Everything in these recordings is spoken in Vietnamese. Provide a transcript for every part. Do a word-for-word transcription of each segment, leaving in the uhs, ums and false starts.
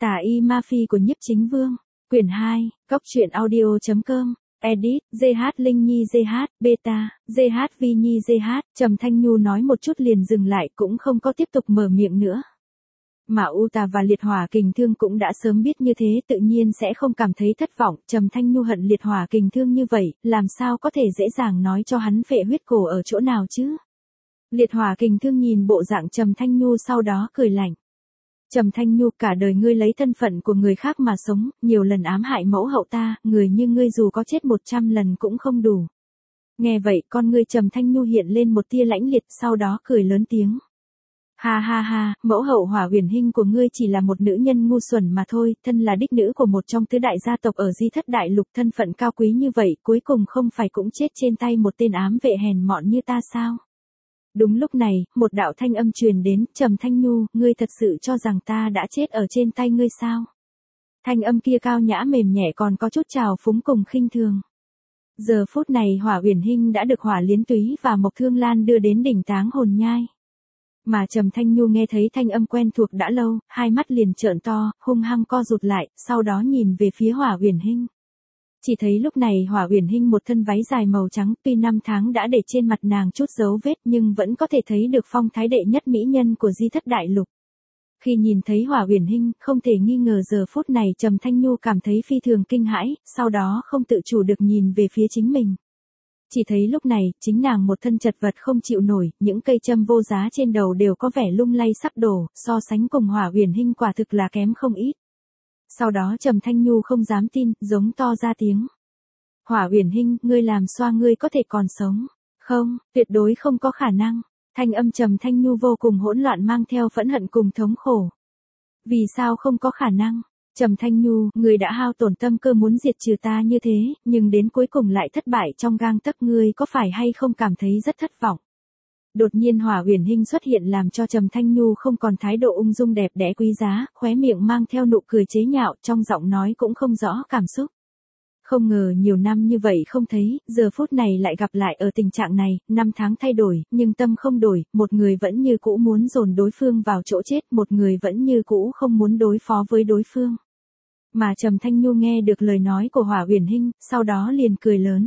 Tà y ma phi của nhiếp chính vương. Quyển hai, Cốc truyện audio.com. Edit, giê hát Linh Nhi giê hát, Beta, giê hát Vi Nhi giê hát. Trầm Thanh Nhu nói một chút liền dừng lại, cũng không có tiếp tục mở miệng nữa. Mà U Tà và Liệt Hỏa Kình Thương cũng đã sớm biết như thế, tự nhiên sẽ không cảm thấy thất vọng. Trầm Thanh Nhu hận Liệt Hỏa Kình Thương như vậy, làm sao có thể dễ dàng nói cho hắn phệ huyết cổ ở chỗ nào chứ? Liệt Hỏa Kình Thương nhìn bộ dạng Trầm Thanh Nhu sau đó cười lạnh. Trầm Thanh Nhu, cả đời ngươi lấy thân phận của người khác mà sống, nhiều lần ám hại mẫu hậu ta, người như ngươi dù có chết một trăm lần cũng không đủ. Nghe vậy, con ngươi Trầm Thanh Nhu hiện lên một tia lãnh liệt, sau đó cười lớn tiếng. Ha ha ha, mẫu hậu Hỏa Uyển Hinh của ngươi chỉ là một nữ nhân ngu xuẩn mà thôi, thân là đích nữ của một trong tứ đại gia tộc ở Di Thất Đại Lục, thân phận cao quý như vậy, cuối cùng không phải cũng chết trên tay một tên ám vệ hèn mọn như ta sao? Đúng lúc này, một đạo thanh âm truyền đến, Trầm Thanh Nhu, ngươi thật sự cho rằng ta đã chết ở trên tay ngươi sao? Thanh âm kia cao nhã mềm nhẹ còn có chút trào phúng cùng khinh thường. Giờ phút này Hỏa Uyển Hinh đã được Hỏa Liến Túy và Mộc Thương Lan đưa đến đỉnh Táng Hồn Nhai. Mà Trầm Thanh Nhu nghe thấy thanh âm quen thuộc đã lâu, hai mắt liền trợn to, hung hăng co rụt lại, sau đó nhìn về phía Hỏa Uyển Hinh. Chỉ thấy lúc này Hỏa Uyển Hinh một thân váy dài màu trắng, tuy năm tháng đã để trên mặt nàng chút dấu vết nhưng vẫn có thể thấy được phong thái đệ nhất mỹ nhân của Di Thất Đại Lục. Khi nhìn thấy Hỏa Uyển Hinh, không thể nghi ngờ giờ phút này Trầm Thanh Nhu cảm thấy phi thường kinh hãi, sau đó không tự chủ được nhìn về phía chính mình. Chỉ thấy lúc này, chính nàng một thân chật vật không chịu nổi, những cây châm vô giá trên đầu đều có vẻ lung lay sắp đổ, so sánh cùng Hỏa Uyển Hinh quả thực là kém không ít. Sau đó Trầm Thanh Nhu không dám tin, giống to ra tiếng. Hỏa Uyển Hinh, ngươi làm xoa ngươi có thể còn sống. Không, tuyệt đối không có khả năng. Thanh âm Trầm Thanh Nhu vô cùng hỗn loạn mang theo phẫn hận cùng thống khổ. Vì sao không có khả năng? Trầm Thanh Nhu, ngươi đã hao tổn tâm cơ muốn diệt trừ ta như thế, nhưng đến cuối cùng lại thất bại trong gang tấc, ngươi có phải hay không cảm thấy rất thất vọng? Đột nhiên Hỏa Uyển Hinh xuất hiện làm cho Trầm Thanh Nhu không còn thái độ ung dung đẹp đẽ quý giá, khóe miệng mang theo nụ cười chế nhạo, trong giọng nói cũng không rõ cảm xúc. Không ngờ nhiều năm như vậy không thấy, giờ phút này lại gặp lại ở tình trạng này, năm tháng thay đổi, nhưng tâm không đổi, một người vẫn như cũ muốn dồn đối phương vào chỗ chết, một người vẫn như cũ không muốn đối phó với đối phương. Mà Trầm Thanh Nhu nghe được lời nói của Hỏa Uyển Hinh, sau đó liền cười lớn.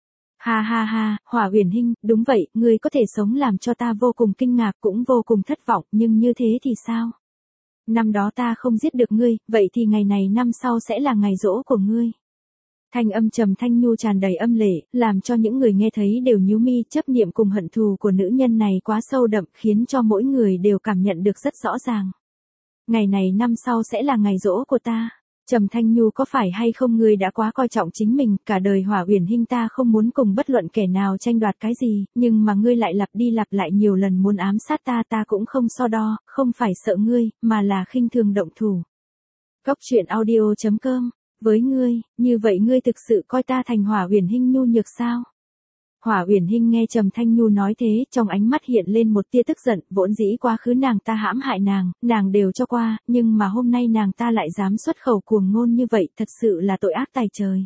Ha ha ha, Hỏa Uyển Hinh, đúng vậy, ngươi có thể sống làm cho ta vô cùng kinh ngạc cũng vô cùng thất vọng, nhưng như thế thì sao? Năm đó ta không giết được ngươi, vậy thì ngày này năm sau sẽ là ngày giỗ của ngươi. Thanh âm Trầm Thanh Nhu tràn đầy âm lệ, làm cho những người nghe thấy đều nhíu mi, chấp niệm cùng hận thù của nữ nhân này quá sâu đậm, khiến cho mỗi người đều cảm nhận được rất rõ ràng. Ngày này năm sau sẽ là ngày giỗ của ta. Trầm Thanh Nhu, có phải hay không ngươi đã quá coi trọng chính mình, cả đời Hỏa Uyển Hinh ta không muốn cùng bất luận kẻ nào tranh đoạt cái gì, nhưng mà ngươi lại lặp đi lặp lại nhiều lần muốn ám sát ta, ta cũng không so đo, không phải sợ ngươi, mà là khinh thường động thủ. Cốc truyện audio.com. Với ngươi, như vậy ngươi thực sự coi ta thành Hỏa Uyển Hinh nhu nhược sao? Hỏa Uyển Hinh nghe Trầm Thanh Nhu nói thế, trong ánh mắt hiện lên một tia tức giận, vốn dĩ quá khứ nàng ta hãm hại nàng, nàng đều cho qua, nhưng mà hôm nay nàng ta lại dám xuất khẩu cuồng ngôn như vậy, thật sự là tội ác tày trời.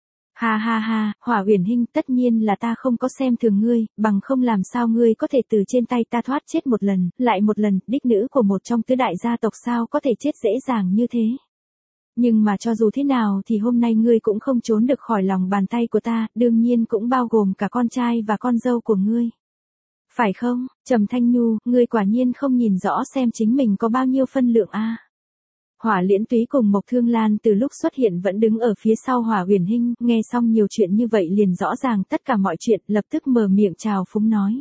Ha ha ha, Hỏa Uyển Hinh, tất nhiên là ta không có xem thường ngươi, bằng không làm sao ngươi có thể từ trên tay ta thoát chết một lần, lại một lần, đích nữ của một trong tứ đại gia tộc sao có thể chết dễ dàng như thế. Nhưng mà cho dù thế nào thì hôm nay ngươi cũng không trốn được khỏi lòng bàn tay của ta, đương nhiên cũng bao gồm cả con trai và con dâu của ngươi. Phải không, Trầm Thanh Nhu, ngươi quả nhiên không nhìn rõ xem chính mình có bao nhiêu phân lượng a. À. Hỏa Liễn Túy cùng Mộc Thương Lan từ lúc xuất hiện vẫn đứng ở phía sau Hỏa Uyển Hinh, nghe xong nhiều chuyện như vậy liền rõ ràng tất cả mọi chuyện, lập tức mở miệng chào phúng nói.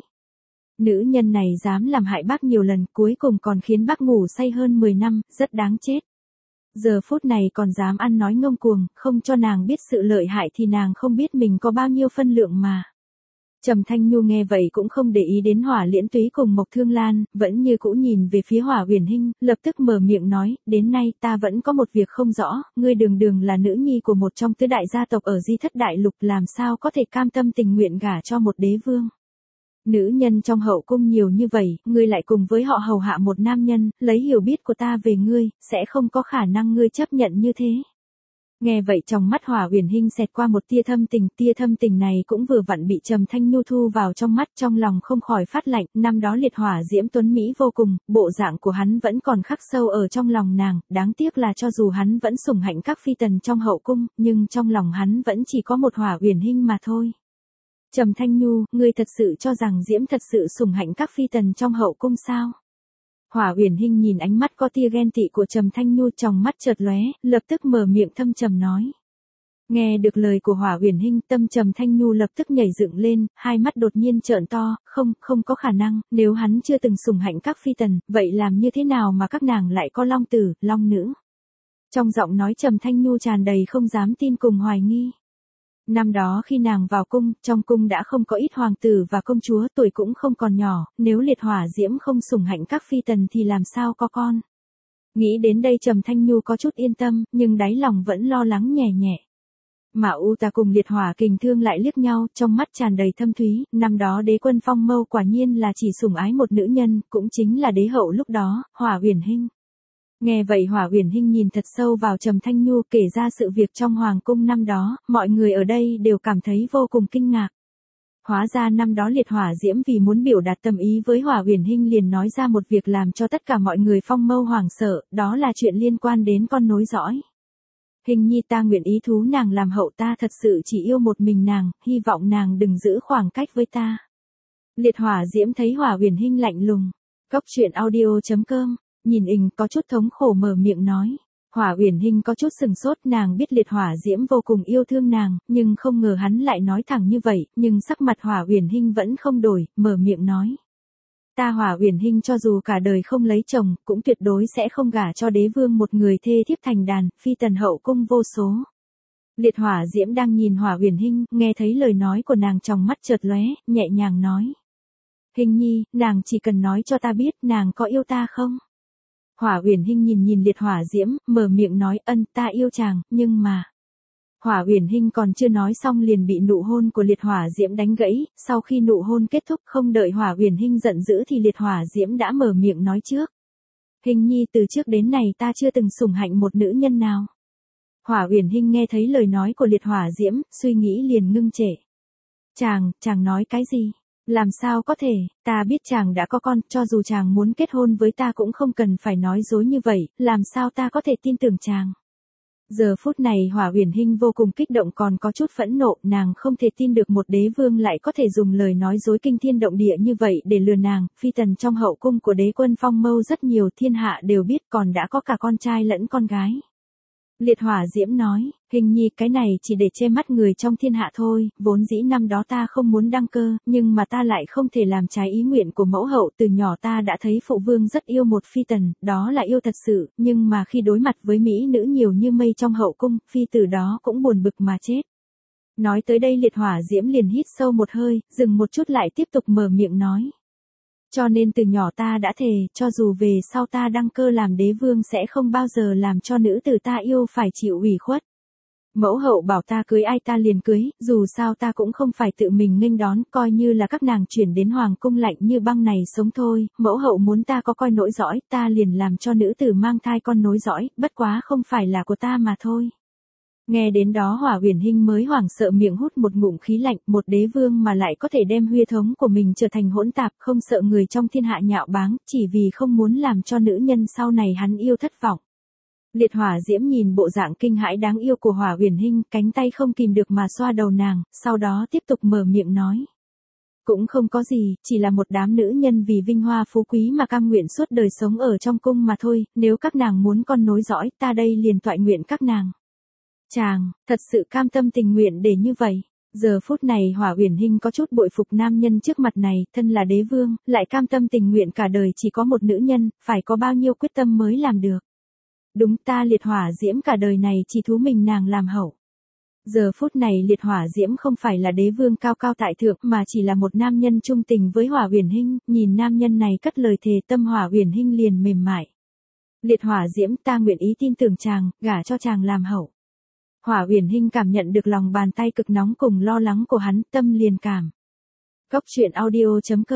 Nữ nhân này dám làm hại bác nhiều lần, cuối cùng còn khiến bác ngủ say hơn mười năm, rất đáng chết. Giờ phút này còn dám ăn nói ngông cuồng, không cho nàng biết sự lợi hại thì nàng không biết mình có bao nhiêu phân lượng mà. Trầm Thanh Nhu nghe vậy cũng không để ý đến Hỏa Liễn Túy cùng Mộc Thương Lan, vẫn như cũ nhìn về phía Hỏa Uyển Hinh, lập tức mở miệng nói, đến nay ta vẫn có một việc không rõ, ngươi đường đường là nữ nhi của một trong tứ đại gia tộc ở Di Thất Đại Lục, làm sao có thể cam tâm tình nguyện gả cho một đế vương. Nữ nhân trong hậu cung nhiều như vậy, ngươi lại cùng với họ hầu hạ một nam nhân, lấy hiểu biết của ta về ngươi, sẽ không có khả năng ngươi chấp nhận như thế. Nghe vậy trong mắt Hỏa Uyển Hinh xẹt qua một tia thâm tình, tia thâm tình này cũng vừa vặn bị Trầm Thanh Nhu thu vào trong mắt, trong lòng không khỏi phát lạnh, năm đó liệt hỏa diễm tuấn mỹ vô cùng, bộ dạng của hắn vẫn còn khắc sâu ở trong lòng nàng, đáng tiếc là cho dù hắn vẫn sủng hạnh các phi tần trong hậu cung, nhưng trong lòng hắn vẫn chỉ có một Hỏa Uyển Hinh mà thôi. Trầm Thanh Nhu, ngươi thật sự cho rằng Diễm thật sự sủng hạnh các phi tần trong hậu cung sao? Hỏa Uyển Hinh nhìn ánh mắt có tia ghen tị của Trầm Thanh Nhu, trong mắt chợt lóe, lập tức mở miệng thâm trầm nói. Nghe được lời của Hỏa Uyển Hinh, tâm Trầm Thanh Nhu lập tức nhảy dựng lên, hai mắt đột nhiên trợn to, không, không có khả năng, nếu hắn chưa từng sủng hạnh các phi tần, vậy làm như thế nào mà các nàng lại có long tử, long nữ? Trong giọng nói Trầm Thanh Nhu tràn đầy không dám tin cùng hoài nghi. Năm đó khi nàng vào cung, trong cung đã không có ít hoàng tử và công chúa, tuổi cũng không còn nhỏ, nếu liệt hỏa diễm không sủng hạnh các phi tần thì làm sao có con. Nghĩ đến đây Trầm Thanh Nhu có chút yên tâm, nhưng đáy lòng vẫn lo lắng nhẹ nhẹ. Mà U Ta cùng liệt hỏa kình thương lại liếc nhau, trong mắt tràn đầy thâm thúy, năm đó đế quân Phong Mâu quả nhiên là chỉ sủng ái một nữ nhân, cũng chính là đế hậu lúc đó, Hỏa Uyển Hinh. Nghe vậy Hỏa Uyển Hinh nhìn thật sâu vào Trầm Thanh Nhu, kể ra sự việc trong hoàng cung năm đó, mọi người ở đây đều cảm thấy vô cùng kinh ngạc. Hóa ra năm đó liệt hỏa diễm vì muốn biểu đạt tâm ý với Hỏa Uyển Hinh liền nói ra một việc làm cho tất cả mọi người Phong Mâu hoảng sợ, đó là chuyện liên quan đến con nối dõi. Hình nhi ta nguyện ý thú nàng làm hậu, ta thật sự chỉ yêu một mình nàng, hy vọng nàng đừng giữ khoảng cách với ta. Liệt hỏa diễm thấy Hỏa Uyển Hinh lạnh lùng. Cốc truyện audio chấm com, nhìn ình có chút thống khổ mở miệng nói. Hỏa Uyển Hinh có chút sừng sốt, nàng biết liệt hỏa diễm vô cùng yêu thương nàng, nhưng không ngờ hắn lại nói thẳng như vậy, nhưng sắc mặt Hỏa Uyển Hinh vẫn không đổi, mở miệng nói. Ta Hỏa Uyển Hinh cho dù cả đời không lấy chồng, cũng tuyệt đối sẽ không gả cho đế vương một người thê thiếp thành đàn, phi tần hậu cung vô số. Liệt hỏa diễm đang nhìn Hỏa Uyển Hinh, nghe thấy lời nói của nàng trong mắt chợt lóe, nhẹ nhàng nói. Hinh nhi, nàng chỉ cần nói cho ta biết nàng có yêu ta không? Hỏa Uyển Hinh nhìn nhìn liệt hỏa diễm, mở miệng nói ân ta yêu chàng, nhưng mà... Hỏa Uyển Hinh còn chưa nói xong liền bị nụ hôn của liệt hỏa diễm đánh gãy, sau khi nụ hôn kết thúc không đợi Hỏa Uyển Hinh giận dữ thì liệt hỏa diễm đã mở miệng nói trước. Hinh nhi từ trước đến nay ta chưa từng sủng hạnh một nữ nhân nào. Hỏa Uyển Hinh nghe thấy lời nói của liệt hỏa diễm, suy nghĩ liền ngưng trệ. Chàng, chàng nói cái gì? Làm sao có thể, ta biết chàng đã có con, cho dù chàng muốn kết hôn với ta cũng không cần phải nói dối như vậy, làm sao ta có thể tin tưởng chàng. Giờ phút này Hỏa Uyển Hinh vô cùng kích động còn có chút phẫn nộ, nàng không thể tin được một đế vương lại có thể dùng lời nói dối kinh thiên động địa như vậy để lừa nàng, phi tần trong hậu cung của đế quân Phong Mâu rất nhiều, thiên hạ đều biết, còn đã có cả con trai lẫn con gái. Liệt hỏa diễm nói, Hình nhi cái này chỉ để che mắt người trong thiên hạ thôi, vốn dĩ năm đó ta không muốn đăng cơ, nhưng mà ta lại không thể làm trái ý nguyện của mẫu hậu, từ nhỏ ta đã thấy phụ vương rất yêu một phi tần, đó là yêu thật sự, nhưng mà khi đối mặt với mỹ nữ nhiều như mây trong hậu cung, phi tử đó cũng buồn bực mà chết. Nói tới đây liệt hỏa diễm liền hít sâu một hơi, dừng một chút lại tiếp tục mở miệng nói. Cho nên từ nhỏ ta đã thề, cho dù về sau ta đăng cơ làm đế vương sẽ không bao giờ làm cho nữ tử ta yêu phải chịu ủy khuất. Mẫu hậu bảo ta cưới ai ta liền cưới, dù sao ta cũng không phải tự mình nghênh đón, coi như là các nàng chuyển đến hoàng cung lạnh như băng này sống thôi, mẫu hậu muốn ta có coi nối dõi, ta liền làm cho nữ tử mang thai con nối dõi, bất quá không phải là của ta mà thôi. Nghe đến đó Hỏa Uyển Hinh mới hoảng sợ miệng hút một ngụm khí lạnh, một đế vương mà lại có thể đem huyết thống của mình trở thành hỗn tạp, không sợ người trong thiên hạ nhạo báng, chỉ vì không muốn làm cho nữ nhân sau này hắn yêu thất vọng. Liệt hỏa diễm nhìn bộ dạng kinh hãi đáng yêu của Hỏa Uyển Hinh, cánh tay không kìm được mà xoa đầu nàng, sau đó tiếp tục mở miệng nói. Cũng không có gì, chỉ là một đám nữ nhân vì vinh hoa phú quý mà cam nguyện suốt đời sống ở trong cung mà thôi, nếu các nàng muốn con nối dõi, ta đây liền toại nguyện các nàng. Chàng, thật sự cam tâm tình nguyện để như vậy. Giờ phút này Hỏa Uyển Hinh có chút bội phục nam nhân trước mặt này, thân là đế vương, lại cam tâm tình nguyện cả đời chỉ có một nữ nhân, phải có bao nhiêu quyết tâm mới làm được. Đúng, ta liệt hỏa diễm cả đời này chỉ thú mình nàng làm hậu. Giờ phút này liệt hỏa diễm không phải là đế vương cao cao tại thượng mà chỉ là một nam nhân trung tình với Hỏa Uyển Hinh, nhìn nam nhân này cất lời thề tâm Hỏa Uyển Hinh liền mềm mại. Liệt hỏa diễm ta nguyện ý tin tưởng chàng, gả cho chàng làm hậu. Hỏa Uyển Hinh cảm nhận được lòng bàn tay cực nóng cùng lo lắng của hắn, tâm liền cảm. Cốc truyện audio chấm com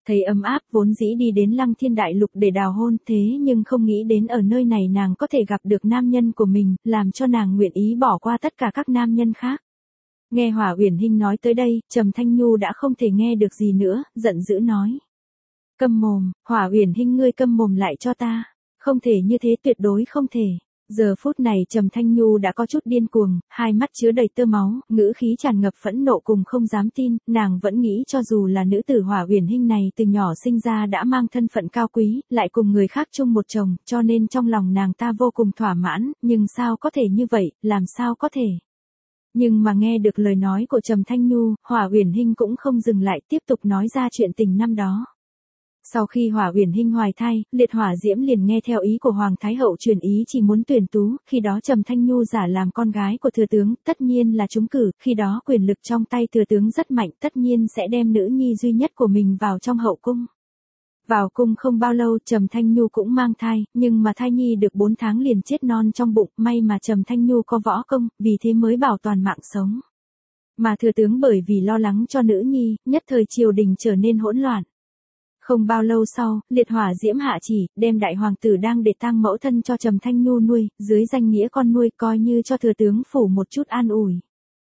Thấy ấm áp vốn dĩ đi đến Lăng Thiên Đại Lục để đào hôn thế nhưng không nghĩ đến ở nơi này nàng có thể gặp được nam nhân của mình, làm cho nàng nguyện ý bỏ qua tất cả các nam nhân khác. Nghe Hỏa Uyển Hinh nói tới đây, Trầm Thanh Nhu đã không thể nghe được gì nữa, giận dữ nói. Câm mồm, Hỏa Uyển Hinh ngươi câm mồm lại cho ta. Không thể như thế, tuyệt đối không thể. Giờ phút này Trầm Thanh Nhu đã có chút điên cuồng, hai mắt chứa đầy tơ máu, ngữ khí tràn ngập phẫn nộ cùng không dám tin, nàng vẫn nghĩ cho dù là nữ tử Hỏa Uyển Hinh này từ nhỏ sinh ra đã mang thân phận cao quý, lại cùng người khác chung một chồng, cho nên trong lòng nàng ta vô cùng thỏa mãn, nhưng sao có thể như vậy, làm sao có thể. Nhưng mà nghe được lời nói của Trầm Thanh Nhu, Hỏa Uyển Hinh cũng không dừng lại, tiếp tục nói ra chuyện tình năm đó. Sau khi Hỏa Uyển Hinh hoài thai, Liệt Hỏa Diễm liền nghe theo ý của Hoàng Thái Hậu truyền ý chỉ muốn tuyển tú, khi đó Trầm Thanh Nhu giả làm con gái của thừa tướng, tất nhiên là trúng cử, khi đó quyền lực trong tay thừa tướng rất mạnh, tất nhiên sẽ đem nữ nhi duy nhất của mình vào trong hậu cung. Vào cung không bao lâu Trầm Thanh Nhu cũng mang thai, nhưng mà thai nhi được bốn tháng liền chết non trong bụng, may mà Trầm Thanh Nhu có võ công, vì thế mới bảo toàn mạng sống. Mà thừa tướng bởi vì lo lắng cho nữ nhi, nhất thời triều đình trở nên hỗn loạn. Không bao lâu sau, Liệt Hỏa Diễm hạ chỉ, đem đại hoàng tử đang để tang mẫu thân cho Trầm Thanh Nhu nuôi, dưới danh nghĩa con nuôi coi như cho thừa tướng phủ một chút an ủi.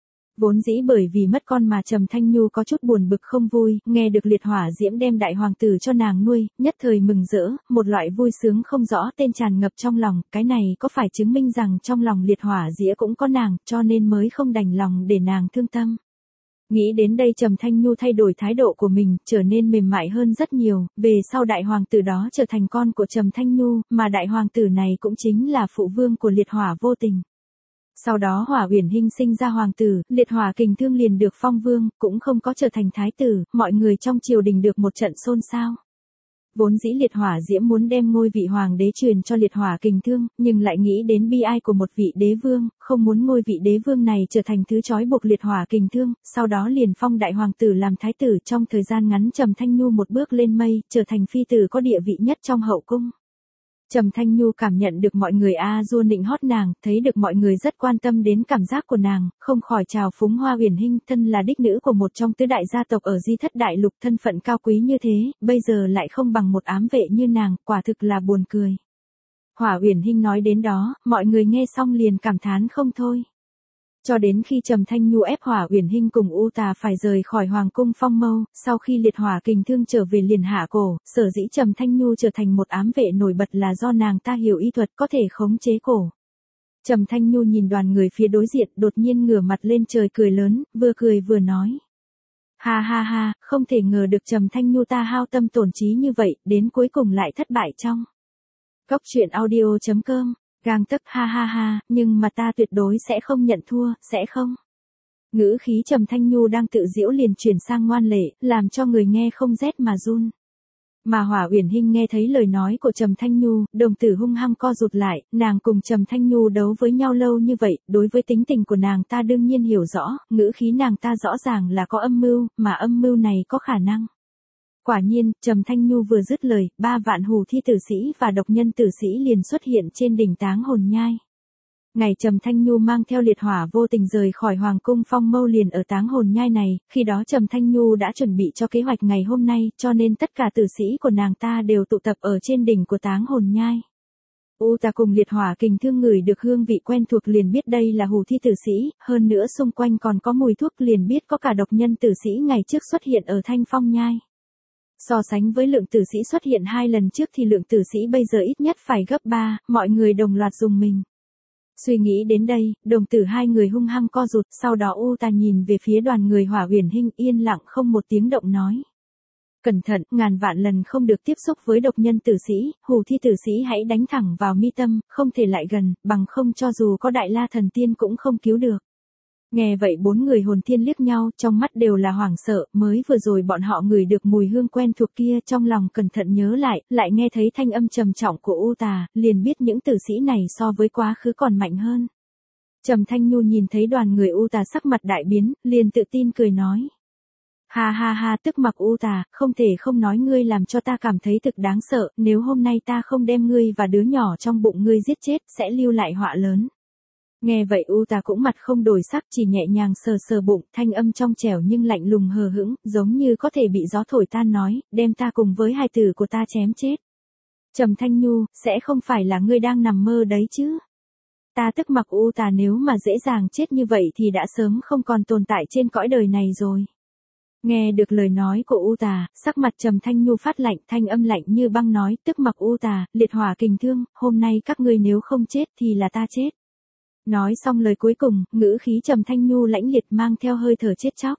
Vốn dĩ bởi vì mất con mà Trầm Thanh Nhu có chút buồn bực không vui, nghe được Liệt Hỏa Diễm đem đại hoàng tử cho nàng nuôi, nhất thời mừng rỡ, một loại vui sướng không rõ tên tràn ngập trong lòng, cái này có phải chứng minh rằng trong lòng Liệt Hỏa Diễm cũng có nàng, cho nên mới không đành lòng để nàng thương tâm. Nghĩ đến đây Trầm Thanh Nhu thay đổi thái độ của mình, trở nên mềm mại hơn rất nhiều, về sau đại hoàng tử đó trở thành con của Trầm Thanh Nhu, mà đại hoàng tử này cũng chính là phụ vương của Liệt Hỏa Vô Tình. Sau đó Hỏa Uyển Hinh sinh ra hoàng tử, Liệt Hỏa Kình Thương liền được phong vương, cũng không có trở thành thái tử, mọi người trong triều đình được một trận xôn xao. Vốn dĩ Liệt Hỏa Diễm muốn đem ngôi vị hoàng đế truyền cho Liệt Hỏa Kình Thương, nhưng lại nghĩ đến bi ai của một vị đế vương, không muốn ngôi vị đế vương này trở thành thứ trói buộc Liệt Hỏa Kình Thương, sau đó liền phong đại hoàng tử làm thái tử. Trong thời gian ngắn Trầm Thanh Nhu một bước lên mây, trở thành phi tử có địa vị nhất trong hậu cung. Trầm Thanh Nhu cảm nhận được mọi người a dua nịnh hót nàng, thấy được mọi người rất quan tâm đến cảm giác của nàng, không khỏi chào phúng Hoa Uyển Hinh, thân là đích nữ của một trong tứ đại gia tộc ở Di Thất Đại Lục, thân phận cao quý như thế, bây giờ lại không bằng một ám vệ như nàng, quả thực là buồn cười. Hỏa Uyển Hinh nói đến đó, mọi người nghe xong liền cảm thán không thôi. Cho đến khi Trầm Thanh Nhu ép Hỏa Uyển Hinh cùng U Tà phải rời khỏi Hoàng cung Phong Mâu, sau khi Liệt Hỏa Kình Thương trở về liền hạ cổ, sở dĩ Trầm Thanh Nhu trở thành một ám vệ nổi bật là do nàng ta hiểu y thuật có thể khống chế cổ. Trầm Thanh Nhu nhìn đoàn người phía đối diện, đột nhiên ngửa mặt lên trời cười lớn, vừa cười vừa nói. Ha ha ha, không thể ngờ được Trầm Thanh Nhu ta hao tâm tổn trí như vậy, đến cuối cùng lại thất bại trong. Góc truyện audio chấm com Gang tấc ha ha ha, nhưng mà ta tuyệt đối sẽ không nhận thua, sẽ không. Ngữ khí Trầm Thanh Nhu đang tự giễu liền chuyển sang ngoan lệ, làm cho người nghe không rét mà run. Mà Hỏa Uyển Hinh nghe thấy lời nói của Trầm Thanh Nhu, đồng tử hung hăng co rụt lại, nàng cùng Trầm Thanh Nhu đấu với nhau lâu như vậy, đối với tính tình của nàng ta đương nhiên hiểu rõ, ngữ khí nàng ta rõ ràng là có âm mưu, mà âm mưu này có khả năng. Quả nhiên, Trầm Thanh Nhu vừa dứt lời, ba vạn hù thi tử sĩ và độc nhân tử sĩ liền xuất hiện trên đỉnh Táng Hồn Nhai. Ngày Trầm Thanh Nhu mang theo Liệt Hỏa Vô Tình rời khỏi Hoàng cung Phong Mâu liền ở Táng Hồn Nhai này, khi đó Trầm Thanh Nhu đã chuẩn bị cho kế hoạch ngày hôm nay, cho nên tất cả tử sĩ của nàng ta đều tụ tập ở trên đỉnh của Táng Hồn Nhai. U Tà cùng Liệt Hỏa Kình Thương ngửi được hương vị quen thuộc liền biết đây là hù thi tử sĩ, hơn nữa xung quanh còn có mùi thuốc liền biết có cả độc nhân tử sĩ ngày trước xuất hiện ở Thanh Phong Nhai. So sánh với lượng tử sĩ xuất hiện hai lần trước thì lượng tử sĩ bây giờ ít nhất phải gấp ba, mọi người đồng loạt dùng mình. Suy nghĩ đến đây, đồng tử hai người hung hăng co rụt, sau đó U Tà nhìn về phía đoàn người Hỏa Uyển Hinh yên lặng không một tiếng động nói. Cẩn thận, ngàn vạn lần không được tiếp xúc với độc nhân tử sĩ, hù thi tử sĩ hãy đánh thẳng vào mi tâm, không thể lại gần, bằng không cho dù có Đại La Thần Tiên cũng không cứu được. Nghe vậy bốn người hồn thiên liếc nhau, trong mắt đều là hoảng sợ, mới vừa rồi bọn họ ngửi được mùi hương quen thuộc kia, trong lòng cẩn thận nhớ lại, lại nghe thấy thanh âm trầm trọng của U Tà, liền biết những tử sĩ này so với quá khứ còn mạnh hơn. Trầm Thanh Nhu nhìn thấy đoàn người U Tà sắc mặt đại biến, liền tự tin cười nói. Ha ha ha, tức mặc U Tà, không thể không nói ngươi làm cho ta cảm thấy thực đáng sợ, nếu hôm nay ta không đem ngươi và đứa nhỏ trong bụng ngươi giết chết, sẽ lưu lại họa lớn. Nghe vậy U Tà cũng mặt không đổi sắc, chỉ nhẹ nhàng sờ sờ bụng, thanh âm trong trẻo nhưng lạnh lùng hờ hững, giống như có thể bị gió thổi tan nói, đem ta cùng với hài tử của ta chém chết. Trầm Thanh Nhu, sẽ không phải là ngươi đang nằm mơ đấy chứ? Ta tức mặc U Tà nếu mà dễ dàng chết như vậy thì đã sớm không còn tồn tại trên cõi đời này rồi. Nghe được lời nói của U Tà, sắc mặt Trầm Thanh Nhu phát lạnh, thanh âm lạnh như băng nói, tức mặc U Tà, liệt hỏa kình thương, hôm nay các ngươi nếu không chết thì là ta chết. Nói xong lời cuối cùng, ngữ khí Trầm Thanh Nhu lãnh liệt mang theo hơi thở chết chóc.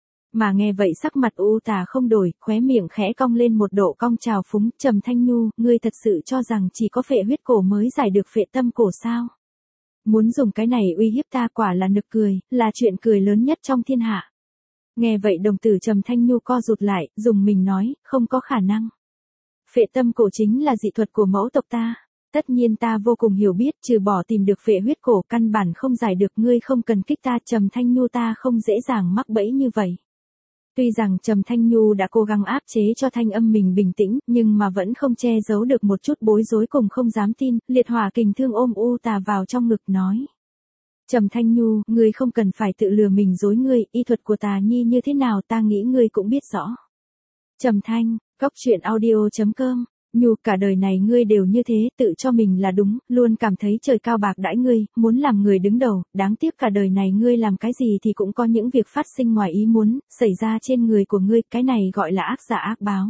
Mà nghe vậy sắc mặt U Tà không đổi, khóe miệng khẽ cong lên một độ cong trào phúng, Trầm Thanh Nhu, ngươi thật sự cho rằng chỉ có phệ huyết cổ mới giải được phệ tâm cổ sao? Muốn dùng cái này uy hiếp ta quả là nực cười, là chuyện cười lớn nhất trong thiên hạ. Nghe vậy đồng tử Trầm Thanh Nhu co rụt lại, dùng mình nói, không có khả năng. Phệ tâm cổ chính là dị thuật của mẫu tộc ta. Tất nhiên ta vô cùng hiểu biết, trừ bỏ tìm được phệ huyết cổ căn bản không giải được, ngươi không cần kích ta, Trầm Thanh Nhu, ta không dễ dàng mắc bẫy như vậy. Tuy rằng Trầm Thanh Nhu đã cố gắng áp chế cho thanh âm mình bình tĩnh, nhưng mà vẫn không che giấu được một chút bối rối cùng không dám tin, liệt hỏa kình thương ôm U Tà vào trong ngực nói. Trầm Thanh Nhu, ngươi không cần phải tự lừa mình dối ngươi, y thuật của Tà Nhi như thế nào ta nghĩ ngươi cũng biết rõ. Trầm Thanh, Cóc Truyện Audio chấm com. Nhu, cả đời này ngươi đều như thế, tự cho mình là đúng, luôn cảm thấy trời cao bạc đãi ngươi, muốn làm người đứng đầu, đáng tiếc cả đời này ngươi làm cái gì thì cũng có những việc phát sinh ngoài ý muốn, xảy ra trên người của ngươi, cái này gọi là ác giả ác báo.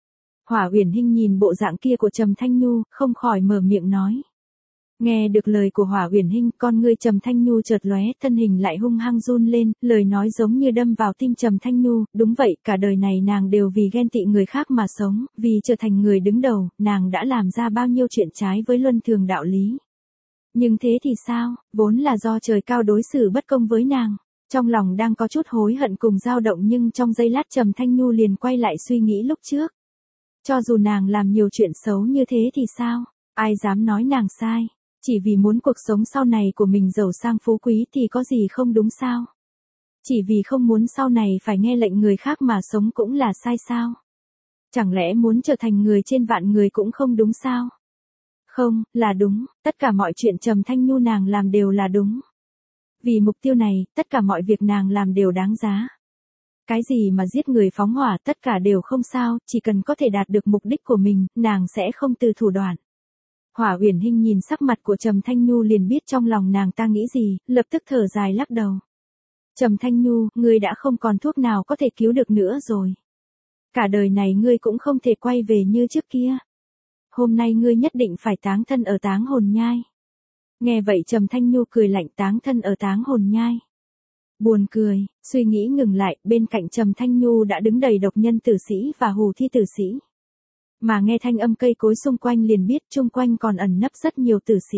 Hỏa Uyển Hinh nhìn bộ dạng kia của Trầm Thanh Nhu, không khỏi mở miệng nói. Nghe được lời của Hỏa Uyển Hinh, con ngươi Trầm Thanh Nhu chợt lóe, thân hình lại hung hăng run lên, lời nói giống như đâm vào tim Trầm Thanh Nhu, đúng vậy, cả đời này nàng đều vì ghen tị người khác mà sống, vì trở thành người đứng đầu, nàng đã làm ra bao nhiêu chuyện trái với luân thường đạo lý. Nhưng thế thì sao, vốn là do trời cao đối xử bất công với nàng. Trong lòng đang có chút hối hận cùng dao động nhưng trong giây lát Trầm Thanh Nhu liền quay lại suy nghĩ lúc trước. Cho dù nàng làm nhiều chuyện xấu như thế thì sao, ai dám nói nàng sai. Chỉ vì muốn cuộc sống sau này của mình giàu sang phú quý thì có gì không đúng sao? Chỉ vì không muốn sau này phải nghe lệnh người khác mà sống cũng là sai sao? Chẳng lẽ muốn trở thành người trên vạn người cũng không đúng sao? Không, là đúng, tất cả mọi chuyện Trầm Thanh Nhu nàng làm đều là đúng. Vì mục tiêu này, tất cả mọi việc nàng làm đều đáng giá. Cái gì mà giết người phóng hỏa tất cả đều không sao, chỉ cần có thể đạt được mục đích của mình, nàng sẽ không từ thủ đoạn. Hỏa Uyển Hinh nhìn sắc mặt của Trầm Thanh Nhu liền biết trong lòng nàng ta nghĩ gì, lập tức thở dài lắc đầu. Trầm Thanh Nhu, ngươi đã không còn thuốc nào có thể cứu được nữa rồi. Cả đời này ngươi cũng không thể quay về như trước kia. Hôm nay ngươi nhất định phải táng thân ở Táng Hồn Nhai. Nghe vậy Trầm Thanh Nhu cười lạnh, táng thân ở Táng Hồn Nhai. Buồn cười, suy nghĩ ngừng lại, bên cạnh Trầm Thanh Nhu đã đứng đầy độc nhân tử sĩ và hù thi tử sĩ. Mà nghe thanh âm cây cối xung quanh liền biết chung quanh còn ẩn nấp rất nhiều tử sĩ.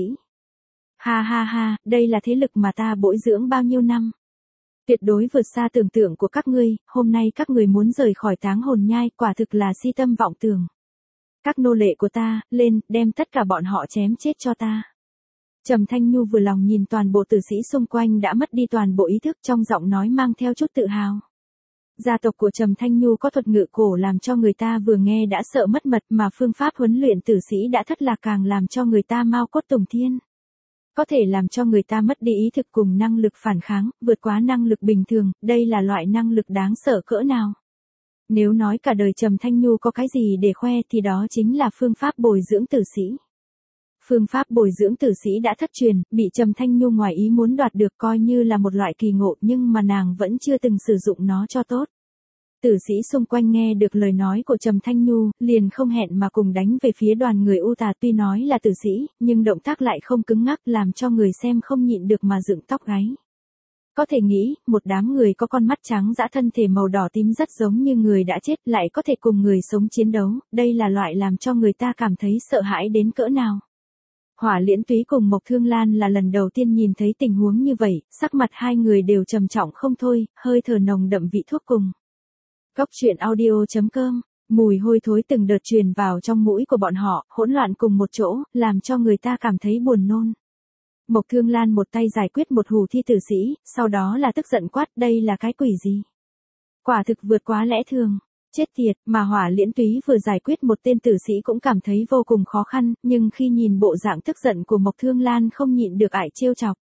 Ha ha ha, đây là thế lực mà ta bồi dưỡng bao nhiêu năm. Tuyệt đối vượt xa tưởng tượng của các ngươi, hôm nay các người muốn rời khỏi Táng Hồn Nhai, quả thực là si tâm vọng tưởng. Các nô lệ của ta, lên, đem tất cả bọn họ chém chết cho ta. Trầm Thanh Nhu vừa lòng nhìn toàn bộ tử sĩ xung quanh đã mất đi toàn bộ ý thức, trong giọng nói mang theo chút tự hào. Gia tộc của Trầm Thanh Nhu có thuật ngự cổ làm cho người ta vừa nghe đã sợ mất mật, mà phương pháp huấn luyện tử sĩ đã thất lạc càng làm cho người ta mau cốt tùng thiên. Có thể làm cho người ta mất đi ý thức cùng năng lực phản kháng, vượt quá năng lực bình thường, đây là loại năng lực đáng sợ cỡ nào. Nếu nói cả đời Trầm Thanh Nhu có cái gì để khoe thì đó chính là phương pháp bồi dưỡng tử sĩ. Phương pháp bồi dưỡng tử sĩ đã thất truyền, bị Trầm Thanh Nhu ngoài ý muốn đoạt được coi như là một loại kỳ ngộ nhưng mà nàng vẫn chưa từng sử dụng nó cho tốt. Tử sĩ xung quanh nghe được lời nói của Trầm Thanh Nhu, liền không hẹn mà cùng đánh về phía đoàn người U Tà, tuy nói là tử sĩ, nhưng động tác lại không cứng ngắc làm cho người xem không nhịn được mà dựng tóc gáy. Có thể nghĩ, một đám người có con mắt trắng dã thân thể màu đỏ tím rất giống như người đã chết lại có thể cùng người sống chiến đấu, đây là loại làm cho người ta cảm thấy sợ hãi đến cỡ nào. Hỏa Liễn Túy cùng Mộc Thương Lan là lần đầu tiên nhìn thấy tình huống như vậy, sắc mặt hai người đều trầm trọng không thôi, hơi thở nồng đậm vị thuốc cùng. Cóc Truyện Audio chấm com, mùi hôi thối từng đợt truyền vào trong mũi của bọn họ, hỗn loạn cùng một chỗ, làm cho người ta cảm thấy buồn nôn. Mộc Thương Lan một tay giải quyết một hù thi tử sĩ, sau đó là tức giận quát, đây là cái quỷ gì? Quả thực vượt quá lẽ thường. Chết tiệt, mà Hỏa Liễn Túy vừa giải quyết một tên tử sĩ cũng cảm thấy vô cùng khó khăn, nhưng khi nhìn bộ dạng tức giận của Mộc Thương Lan không nhịn được ải trêu chọc.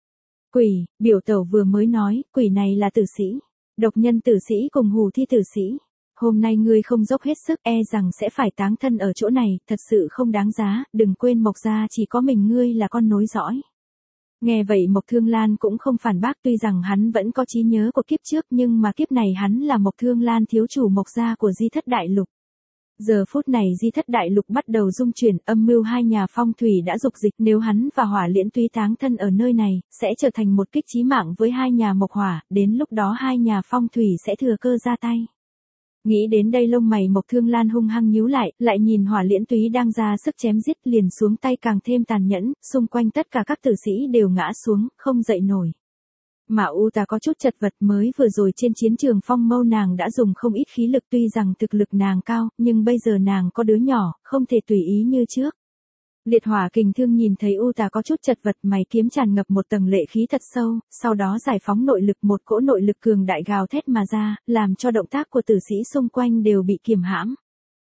Quỷ, biểu tẩu vừa mới nói, quỷ này là tử sĩ. Độc nhân tử sĩ cùng hù thi tử sĩ. Hôm nay ngươi không dốc hết sức e rằng sẽ phải táng thân ở chỗ này, thật sự không đáng giá, đừng quên Mộc gia chỉ có mình ngươi là con nối dõi. Nghe vậy Mộc Thương Lan cũng không phản bác, tuy rằng hắn vẫn có trí nhớ của kiếp trước nhưng mà kiếp này hắn là Mộc Thương Lan thiếu chủ Mộc gia của Di Thất Đại Lục. Giờ phút này Di Thất Đại Lục bắt đầu dung chuyển, âm mưu hai nhà phong thủy đã dục dịch, nếu hắn và Hỏa Liễn Túy táng thân ở nơi này, sẽ trở thành một kích chí mạng với hai nhà Mộc Hỏa, đến lúc đó hai nhà phong thủy sẽ thừa cơ ra tay. Nghĩ đến đây lông mày Mộc Thương Lan hung hăng nhíu lại, lại nhìn Hỏa Liễn Túy đang ra sức chém giết, liền xuống tay càng thêm tàn nhẫn, xung quanh tất cả các tử sĩ đều ngã xuống, không dậy nổi. Mà U Tà có chút chật vật, mới vừa rồi trên chiến trường phong mâu nàng đã dùng không ít khí lực, tuy rằng thực lực nàng cao, nhưng bây giờ nàng có đứa nhỏ, không thể tùy ý như trước. Liệt Hỏa Kình Thương nhìn thấy U Tà có chút chật vật, mày kiếm tràn ngập một tầng lệ khí thật sâu, sau đó giải phóng nội lực, một cỗ nội lực cường đại gào thét mà ra, làm cho động tác của tử sĩ xung quanh đều bị kiềm hãm.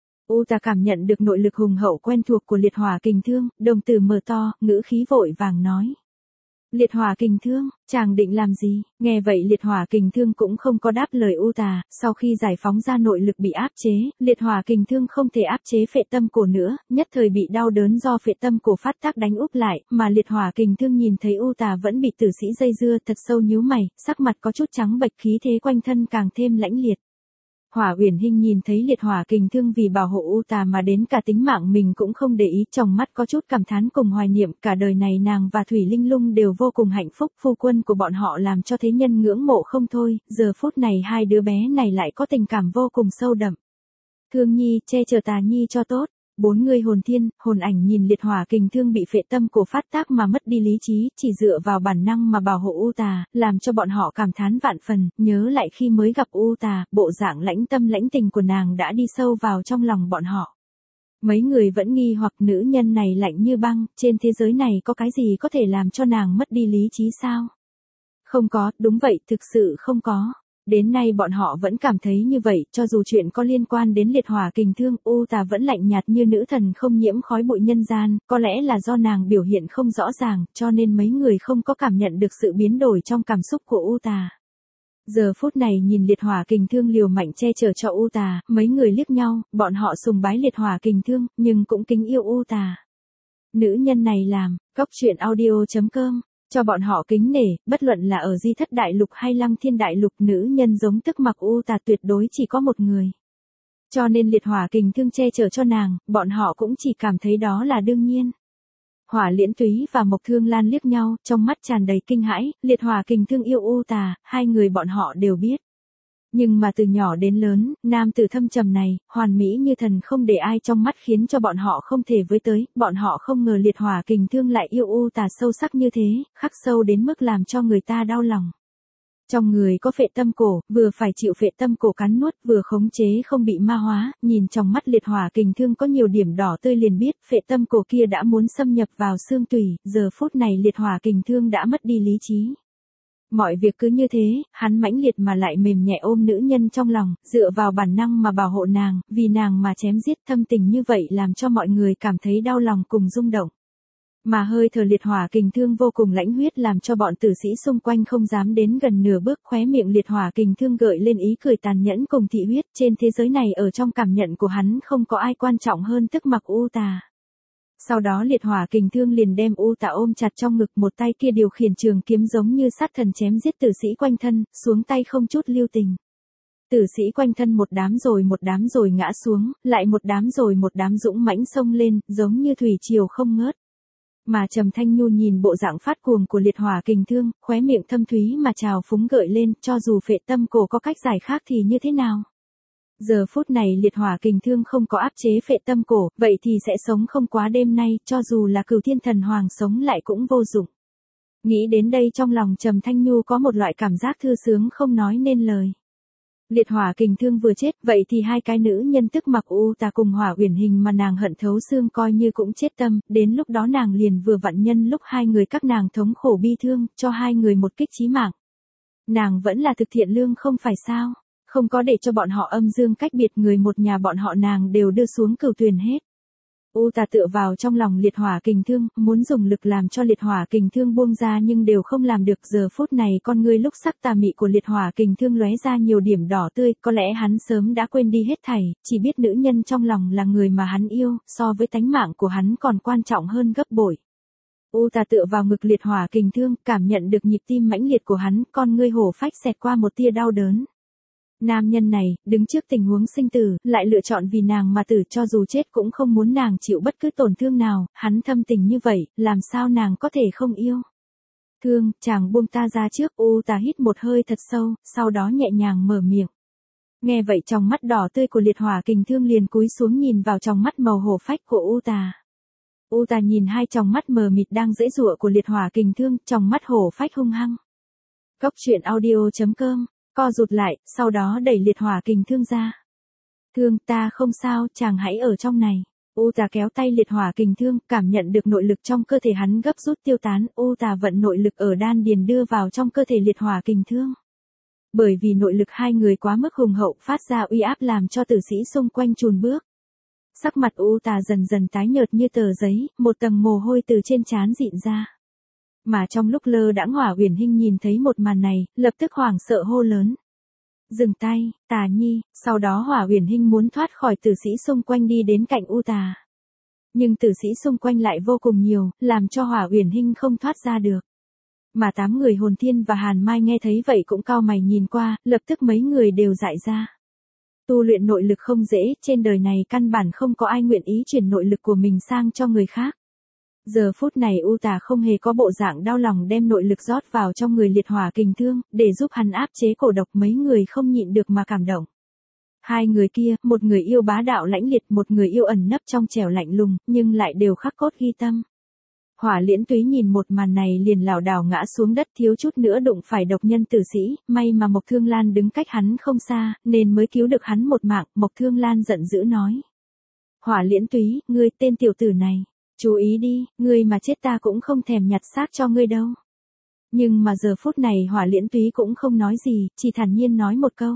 U Tà cảm nhận được nội lực hùng hậu quen thuộc của Liệt Hỏa Kình Thương, đồng tử mở to, ngữ khí vội vàng nói. Liệt Hỏa Kình Thương, chàng định làm gì? Nghe vậy Liệt Hỏa Kình Thương cũng không có đáp lời U Tà, sau khi giải phóng ra nội lực bị áp chế, Liệt Hỏa Kình Thương không thể áp chế phệ tâm cổ nữa, nhất thời bị đau đớn do phệ tâm cổ phát tác đánh úp lại, mà Liệt Hỏa Kình Thương nhìn thấy U Tà vẫn bị tử sĩ dây dưa, thật sâu nhíu mày, sắc mặt có chút trắng bệch, khí thế quanh thân càng thêm lãnh liệt. Hỏa Uyển Hinh nhìn thấy Liệt Hỏa Kình Thương vì bảo hộ U Tà mà đến cả tính mạng mình cũng không để ý, trong mắt có chút cảm thán cùng hoài niệm, cả đời này nàng và Thủy Linh Lung đều vô cùng hạnh phúc, phu quân của bọn họ làm cho thế nhân ngưỡng mộ không thôi, giờ phút này hai đứa bé này lại có tình cảm vô cùng sâu đậm. Thương Nhi, che chở Tà Nhi cho tốt. Bốn người hồn thiên, hồn ảnh nhìn Liệt Hỏa Kình Thương bị phệ tâm cổ phát tác mà mất đi lý trí, chỉ dựa vào bản năng mà bảo hộ U Tà, làm cho bọn họ cảm thán vạn phần, nhớ lại khi mới gặp U Tà, bộ dạng lãnh tâm lãnh tình của nàng đã đi sâu vào trong lòng bọn họ. Mấy người vẫn nghi hoặc nữ nhân này lạnh như băng, trên thế giới này có cái gì có thể làm cho nàng mất đi lý trí sao? Không có, đúng vậy, thực sự không có. Đến nay bọn họ vẫn cảm thấy như vậy, cho dù chuyện có liên quan đến Liệt Hỏa Kình Thương, U Tà vẫn lạnh nhạt như nữ thần không nhiễm khói bụi nhân gian, có lẽ là do nàng biểu hiện không rõ ràng, cho nên mấy người không có cảm nhận được sự biến đổi trong cảm xúc của U Tà. Giờ phút này nhìn Liệt Hỏa Kình Thương liều mạnh che chở cho U Tà, mấy người liếc nhau, bọn họ sùng bái Liệt Hỏa Kình Thương, nhưng cũng kính yêu U Tà. Nữ nhân này làm, cóc truyện audio chấm com. Cho bọn họ kính nể, bất luận là ở Di Thất Đại Lục hay Lăng Thiên Đại Lục, nữ nhân giống Tức Mặc U Tà tuyệt đối chỉ có một người. Cho nên Liệt Hỏa Kình Thương che chở cho nàng, bọn họ cũng chỉ cảm thấy đó là đương nhiên. Hỏa Liễn Túy và Mộc Thương Lan liếc nhau, trong mắt tràn đầy kinh hãi, Liệt Hỏa Kình Thương yêu U Tà, hai người bọn họ đều biết. Nhưng mà từ nhỏ đến lớn, nam tử thâm trầm này, hoàn mỹ như thần không để ai trong mắt khiến cho bọn họ không thể với tới, bọn họ không ngờ Liệt Hỏa Kình Thương lại yêu U Tà sâu sắc như thế, khắc sâu đến mức làm cho người ta đau lòng. Trong người có phệ tâm cổ, vừa phải chịu phệ tâm cổ cắn nuốt, vừa khống chế không bị ma hóa, nhìn trong mắt Liệt Hỏa Kình Thương có nhiều điểm đỏ tươi liền biết, phệ tâm cổ kia đã muốn xâm nhập vào xương tủy, giờ phút này Liệt Hỏa Kình Thương đã mất đi lý trí. Mọi việc cứ như thế, hắn mãnh liệt mà lại mềm nhẹ ôm nữ nhân trong lòng, dựa vào bản năng mà bảo hộ nàng, vì nàng mà chém giết, thâm tình như vậy làm cho mọi người cảm thấy đau lòng cùng rung động. Mà hơi thở Liệt Hỏa Kình Thương vô cùng lãnh huyết làm cho bọn tử sĩ xung quanh không dám đến gần nửa bước, khóe miệng Liệt Hỏa Kình Thương gợi lên ý cười tàn nhẫn cùng thị huyết, trên thế giới này ở trong cảm nhận của hắn không có ai quan trọng hơn Tức Mặc U Tà. Sau đó Liệt Hỏa Kình Thương liền đem U Tà ôm chặt trong ngực, một tay kia điều khiển trường kiếm giống như sát thần chém giết tử sĩ quanh thân, xuống tay không chút lưu tình. Tử sĩ quanh thân một đám rồi một đám rồi ngã xuống, lại một đám rồi một đám dũng mãnh xông lên, giống như thủy triều không ngớt. Mà Trầm Thanh Nhu nhìn bộ dạng phát cuồng của Liệt Hỏa Kình Thương, khóe miệng thâm thúy mà trào phúng gợi lên, cho dù phệ tâm cổ có cách giải khác thì như thế nào? Giờ phút này Liệt Hỏa Kình Thương không có áp chế phệ tâm cổ, vậy thì sẽ sống không quá đêm nay, cho dù là Cửu Thiên Thần Hoàng sống lại cũng vô dụng. Nghĩ đến đây trong lòng Trầm Thanh Nhu có một loại cảm giác thư sướng không nói nên lời. Liệt Hỏa Kình Thương vừa chết, vậy thì hai cái nữ nhân Tức Mặc U Tà cùng Hỏa Uyển Hình mà nàng hận thấu xương coi như cũng chết tâm, đến lúc đó nàng liền vừa vặn nhân lúc hai người các nàng thống khổ bi thương, cho hai người một kích chí mạng. Nàng vẫn là thực thiện lương không phải sao? Không có để cho bọn họ âm dương cách biệt, người một nhà bọn họ nàng đều đưa xuống cửu tuyền hết. U Tà tựa vào trong lòng liệt hỏa kình thương, muốn dùng lực làm cho liệt hỏa kình thương buông ra nhưng đều không làm được. Giờ phút này con ngươi lúc sắc tà mị của liệt hỏa kình thương lóe ra nhiều điểm đỏ tươi, có lẽ hắn sớm đã quên đi hết thảy, chỉ biết nữ nhân trong lòng là người mà hắn yêu, so với tánh mạng của hắn còn quan trọng hơn gấp bội. U Tà tựa vào ngực liệt hỏa kình thương, cảm nhận được nhịp tim mãnh liệt của hắn, con ngươi hổ phách xẹt qua một tia đau đớn. Nam nhân này, đứng trước tình huống sinh tử, lại lựa chọn vì nàng mà tử, cho dù chết cũng không muốn nàng chịu bất cứ tổn thương nào, hắn thâm tình như vậy, làm sao nàng có thể không yêu. Thương, chàng buông ta ra trước. U Tà hít một hơi thật sâu, sau đó nhẹ nhàng mở miệng. Nghe vậy trong mắt đỏ tươi của liệt hỏa kình thương liền cúi xuống nhìn vào trong mắt màu hổ phách của U Tà. U Tà nhìn hai tròng mắt mờ mịt đang giãy giụa của liệt hỏa kình thương, trong mắt hổ phách hung hăng. Cốc truyện audio chấm com co rụt lại, sau đó đẩy liệt hỏa kình thương ra. Thương, ta không sao, chàng hãy ở trong này. U Tà kéo tay liệt hỏa kình thương, cảm nhận được nội lực trong cơ thể hắn gấp rút tiêu tán. U Tà vận nội lực ở đan điền đưa vào trong cơ thể liệt hỏa kình thương. Bởi vì nội lực hai người quá mức hùng hậu, phát ra uy áp làm cho tử sĩ xung quanh chùn bước. Sắc mặt U Tà dần dần tái nhợt như tờ giấy, một tầng mồ hôi từ trên trán rịn ra. Mà trong lúc lơ đãng Hỏa Uyển Hinh nhìn thấy một màn này, lập tức hoảng sợ hô lớn. Dừng tay, Tà Nhi. Sau đó Hỏa Uyển Hinh muốn thoát khỏi tử sĩ xung quanh đi đến cạnh U Tà. Nhưng tử sĩ xung quanh lại vô cùng nhiều, làm cho Hỏa Uyển Hinh không thoát ra được. Mà tám người Hồn Thiên và Hàn Mai nghe thấy vậy cũng cau mày nhìn qua, lập tức mấy người đều dại ra. Tu luyện nội lực không dễ, trên đời này căn bản không có ai nguyện ý chuyển nội lực của mình sang cho người khác. Giờ phút này U Tà không hề có bộ dạng đau lòng đem nội lực rót vào trong người liệt hỏa kình thương, để giúp hắn áp chế cổ độc, mấy người không nhịn được mà cảm động. Hai người kia, một người yêu bá đạo lãnh liệt, một người yêu ẩn nấp trong trẻo lạnh lùng, nhưng lại đều khắc cốt ghi tâm. Hỏa Liễn Túy nhìn một màn này liền lảo đảo ngã xuống đất, thiếu chút nữa đụng phải độc nhân tử sĩ, may mà Mộc Thương Lan đứng cách hắn không xa, nên mới cứu được hắn một mạng. Mộc Thương Lan giận dữ nói. Hỏa Liễn Túy, ngươi tên tiểu tử này, chú ý đi, ngươi mà chết ta cũng không thèm nhặt xác cho ngươi đâu. Nhưng mà giờ phút này Hỏa Liễn Túy cũng không nói gì, chỉ thản nhiên nói một câu.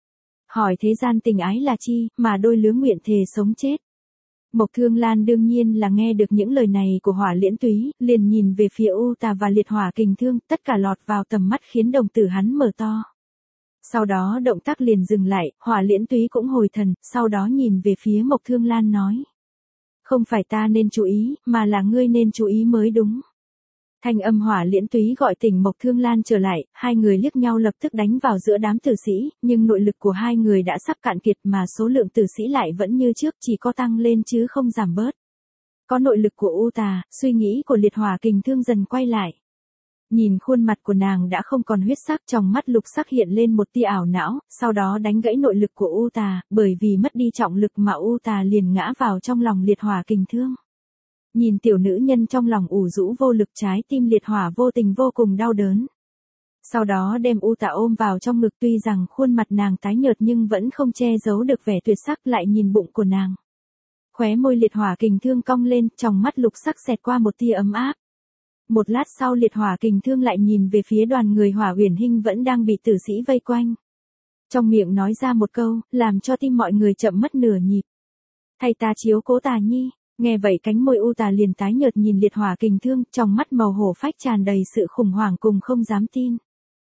Hỏi thế gian tình ái là chi, mà đôi lứa nguyện thề sống chết. Mộc Thương Lan đương nhiên là nghe được những lời này của Hỏa Liễn Túy, liền nhìn về phía U Tà và liệt hỏa kình thương, tất cả lọt vào tầm mắt khiến đồng tử hắn mở to. Sau đó động tác liền dừng lại, Hỏa Liễn Túy cũng hồi thần, sau đó nhìn về phía Mộc Thương Lan nói. Không phải ta nên chú ý, mà là ngươi nên chú ý mới đúng. Thanh âm Hỏa Liễn Túy gọi tỉnh Mộc Thương Lan trở lại, hai người liếc nhau lập tức đánh vào giữa đám tử sĩ, nhưng nội lực của hai người đã sắp cạn kiệt mà số lượng tử sĩ lại vẫn như trước, chỉ có tăng lên chứ không giảm bớt. Có nội lực của U Tà, suy nghĩ của liệt hỏa kình thương dần quay lại. Nhìn khuôn mặt của nàng đã không còn huyết sắc, trong mắt lục sắc hiện lên một tia ảo não, sau đó đánh gãy nội lực của U Tà, bởi vì mất đi trọng lực mà U Tà liền ngã vào trong lòng liệt hỏa kình thương. Nhìn tiểu nữ nhân trong lòng ủ rũ vô lực, trái tim liệt hỏa vô tình vô cùng đau đớn. Sau đó đem U Tà ôm vào trong ngực, tuy rằng khuôn mặt nàng tái nhợt nhưng vẫn không che giấu được vẻ tuyệt sắc, lại nhìn bụng của nàng. Khóe môi liệt hỏa kình thương cong lên, trong mắt lục sắc xẹt qua một tia ấm áp. Một lát sau liệt hỏa kình thương lại nhìn về phía đoàn người Hỏa Uyển Hinh vẫn đang bị tử sĩ vây quanh. Trong miệng nói ra một câu, làm cho tim mọi người chậm mất nửa nhịp. Thay ta chiếu cố Tà Nhi. Nghe vậy cánh môi U Tà liền tái nhợt nhìn liệt hỏa kình thương, trong mắt màu hổ phách tràn đầy sự khủng hoảng cùng không dám tin.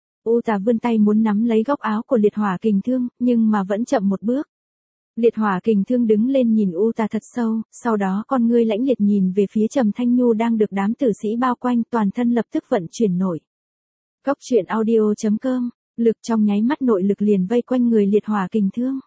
U Tà vươn tay muốn nắm lấy góc áo của liệt hỏa kình thương, nhưng mà vẫn chậm một bước. Liệt hỏa kình thương đứng lên nhìn U Tà thật sâu, sau đó con ngươi lãnh liệt nhìn về phía Trầm Thanh Nhu đang được đám tử sĩ bao quanh, toàn thân lập tức vận chuyển nổi. Cốc truyện audio chấm com, lực trong nháy mắt nội lực liền vây quanh người liệt hỏa kình thương.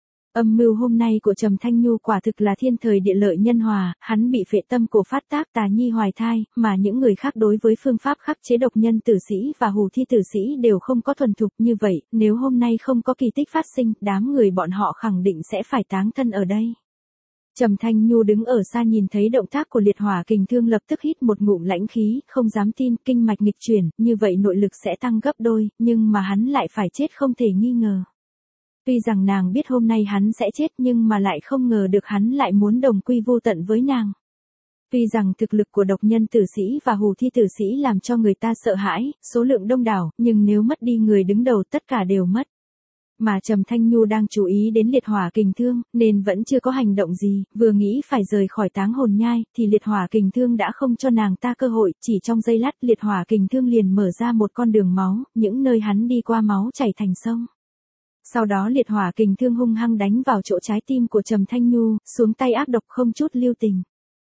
Âm mưu hôm nay của Trầm Thanh Nhu quả thực là thiên thời địa lợi nhân hòa, hắn bị phệ tâm cổ phát tác, Tà Nhi hoài thai, mà những người khác đối với phương pháp khắc chế độc nhân tử sĩ và hù thi tử sĩ đều không có thuần thục, như vậy, nếu hôm nay không có kỳ tích phát sinh, đám người bọn họ khẳng định sẽ phải táng thân ở đây. Trầm Thanh Nhu đứng ở xa nhìn thấy động tác của liệt hỏa kình thương lập tức hít một ngụm lãnh khí, không dám tin, kinh mạch nghịch chuyển, như vậy nội lực sẽ tăng gấp đôi, nhưng mà hắn lại phải chết không thể nghi ngờ. Tuy rằng nàng biết hôm nay hắn sẽ chết nhưng mà lại không ngờ được hắn lại muốn đồng quy vô tận với nàng. Tuy rằng thực lực của độc nhân tử sĩ và hù thi tử sĩ làm cho người ta sợ hãi, số lượng đông đảo, nhưng nếu mất đi người đứng đầu tất cả đều mất. Mà Trầm Thanh Nhu đang chú ý đến liệt hỏa kình thương, nên vẫn chưa có hành động gì, vừa nghĩ phải rời khỏi táng hồn nhai, thì liệt hỏa kình thương đã không cho nàng ta cơ hội, chỉ trong giây lát liệt hỏa kình thương liền mở ra một con đường máu, những nơi hắn đi qua máu chảy thành sông. Sau đó liệt hỏa kình thương hung hăng đánh vào chỗ trái tim của Trầm Thanh Nhu, xuống tay ác độc không chút lưu tình.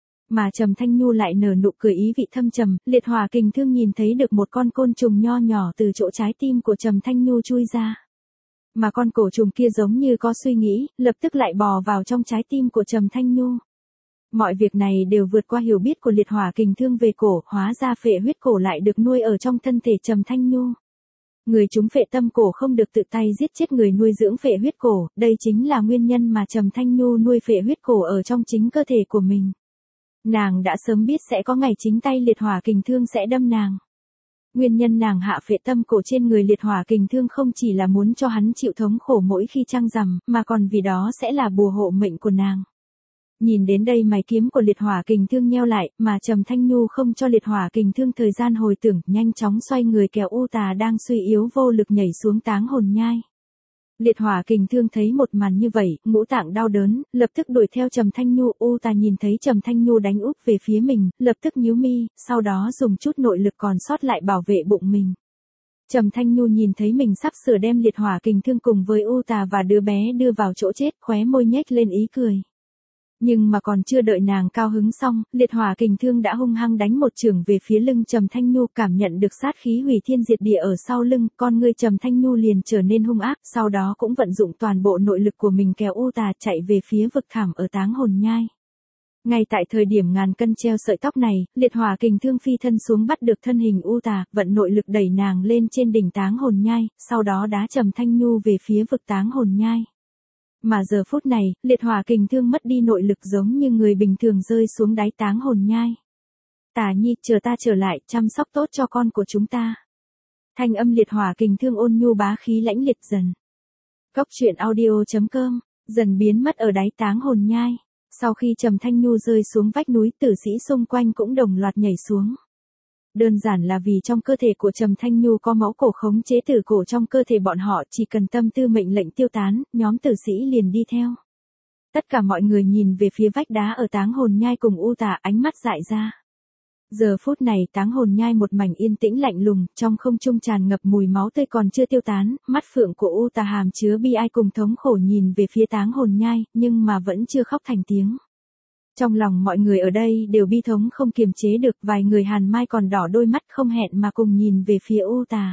Mà Trầm Thanh Nhu lại nở nụ cười ý vị thâm trầm, liệt hỏa kình thương nhìn thấy được một con côn trùng nho nhỏ từ chỗ trái tim của Trầm Thanh Nhu chui ra. Mà con cổ trùng kia giống như có suy nghĩ, lập tức lại bò vào trong trái tim của Trầm Thanh Nhu. Mọi việc này đều vượt qua hiểu biết của liệt hỏa kình thương về cổ, hóa ra phệ huyết cổ lại được nuôi ở trong thân thể Trầm Thanh Nhu. Người chúng phệ tâm cổ không được tự tay giết chết người nuôi dưỡng phệ huyết cổ, đây chính là nguyên nhân mà Trầm Thanh Nhu nuôi phệ huyết cổ ở trong chính cơ thể của mình. Nàng đã sớm biết sẽ có ngày chính tay liệt hỏa kình thương sẽ đâm nàng. Nguyên nhân nàng hạ phệ tâm cổ trên người liệt hỏa kình thương không chỉ là muốn cho hắn chịu thống khổ mỗi khi trăng rằm, mà còn vì đó sẽ là bùa hộ mệnh của nàng. Nhìn đến đây mày kiếm của liệt hỏa kình thương nheo lại, mà Trầm Thanh Nhu không cho liệt hỏa kình thương thời gian hồi tưởng, nhanh chóng xoay người kéo U Tà đang suy yếu vô lực nhảy xuống táng hồn nhai. Liệt hỏa kình thương thấy một màn như vậy, ngũ tạng đau đớn, lập tức đuổi theo Trầm Thanh Nhu. U Tà nhìn thấy Trầm Thanh Nhu đánh úp về phía mình, lập tức nhíu mi, sau đó dùng chút nội lực còn sót lại bảo vệ bụng mình. Trầm Thanh Nhu nhìn thấy mình sắp sửa đem liệt hỏa kình thương cùng với U Tà và đứa bé đưa vào chỗ chết, khóe môi nhếch lên ý cười. Nhưng mà còn chưa đợi nàng cao hứng xong, liệt hỏa kình thương đã hung hăng đánh một chưởng về phía lưng Trầm Thanh Nhu, cảm nhận được sát khí hủy thiên diệt địa ở sau lưng, con ngươi Trầm Thanh Nhu liền trở nên hung ác, sau đó cũng vận dụng toàn bộ nội lực của mình kéo U Tà chạy về phía vực thẳm ở táng hồn nhai. Ngay tại thời điểm ngàn cân treo sợi tóc này, liệt hỏa kình thương phi thân xuống bắt được thân hình U Tà, vận nội lực đẩy nàng lên trên đỉnh táng hồn nhai, sau đó đá Trầm Thanh Nhu về phía vực táng hồn nhai. Mà giờ phút này, liệt hỏa kình thương mất đi nội lực giống như người bình thường rơi xuống đáy táng hồn nhai. Tà Nhi, chờ ta trở lại, chăm sóc tốt cho con của chúng ta. Thanh âm liệt hỏa kình thương ôn nhu bá khí lãnh liệt dần. Cốc truyện audio chấm com, dần biến mất ở đáy táng hồn nhai. Sau khi Trầm Thanh Nhu rơi xuống vách núi, tử sĩ xung quanh cũng đồng loạt nhảy xuống. Đơn giản là vì trong cơ thể của Trầm Thanh Nhu có máu cổ khống chế tử cổ trong cơ thể bọn họ, chỉ cần tâm tư mệnh lệnh tiêu tán, nhóm tử sĩ liền đi theo. Tất cả mọi người nhìn về phía vách đá ở táng hồn nhai cùng U Tà, ánh mắt dại ra. Giờ phút này táng hồn nhai một mảnh yên tĩnh lạnh lùng, trong không trung tràn ngập mùi máu tươi còn chưa tiêu tán, mắt phượng của U Tà hàm chứa bi ai cùng thống khổ nhìn về phía táng hồn nhai, nhưng mà vẫn chưa khóc thành tiếng. Trong lòng mọi người ở đây đều bi thống không kiềm chế được, vài người hàn mai còn đỏ đôi mắt không hẹn mà cùng nhìn về phía U Tà.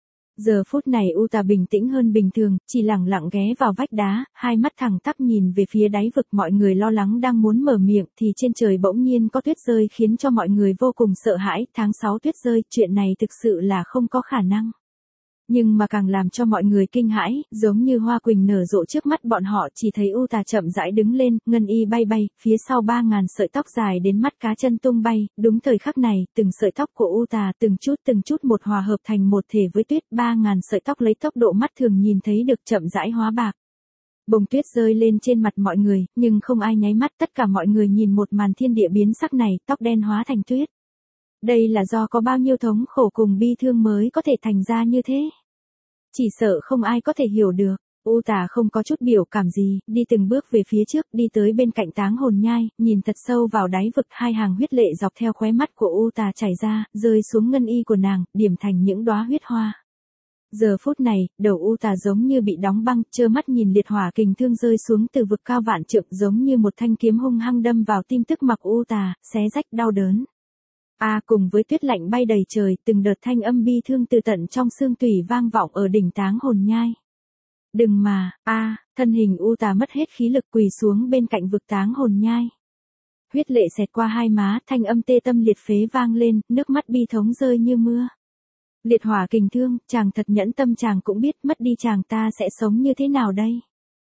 Giờ phút này U Tà bình tĩnh hơn bình thường, chỉ lặng lặng ghé vào vách đá, hai mắt thẳng tắp nhìn về phía đáy vực. Mọi người lo lắng đang muốn mở miệng thì trên trời bỗng nhiên có tuyết rơi khiến cho mọi người vô cùng sợ hãi. Tháng sáu tuyết rơi, chuyện này thực sự là không có khả năng. Nhưng mà càng làm cho mọi người kinh hãi, giống như hoa quỳnh nở rộ trước mắt bọn họ, chỉ thấy U Tà chậm rãi đứng lên, ngân y bay bay, phía sau ba ngàn sợi tóc dài đến mắt cá chân tung bay. Đúng thời khắc này, từng sợi tóc của U Tà từng chút từng chút một hòa hợp thành một thể với tuyết, ba ngàn sợi tóc lấy tốc độ mắt thường nhìn thấy được chậm rãi hóa bạc. Bông tuyết rơi lên trên mặt mọi người, nhưng không ai nháy mắt, tất cả mọi người nhìn một màn thiên địa biến sắc này, tóc đen hóa thành tuyết. Đây là do có bao nhiêu thống khổ cùng bi thương mới có thể thành ra như thế. Chỉ sợ không ai có thể hiểu được. U Tà không có chút biểu cảm gì, đi từng bước về phía trước, đi tới bên cạnh táng hồn nhai, nhìn thật sâu vào đáy vực, hai hàng huyết lệ dọc theo khóe mắt của U Tà chảy ra, rơi xuống ngân y của nàng, điểm thành những đóa huyết hoa. Giờ phút này, đầu U Tà giống như bị đóng băng, trơ mắt nhìn liệt hỏa kình thương rơi xuống từ vực cao vạn trượng, giống như một thanh kiếm hung hăng đâm vào tim tức mặc U Tà, xé rách đau đớn. A à, cùng với tuyết lạnh bay đầy trời, từng đợt thanh âm bi thương từ tận trong xương tủy vang vọng ở đỉnh táng hồn nhai. Đừng mà, a, à, thân hình U Tà mất hết khí lực quỳ xuống bên cạnh vực táng hồn nhai. Huyết lệ xẹt qua hai má, thanh âm tê tâm liệt phế vang lên, nước mắt bi thống rơi như mưa. Liệt hỏa kình thương, chàng thật nhẫn tâm, chàng cũng biết mất đi chàng ta sẽ sống như thế nào đây.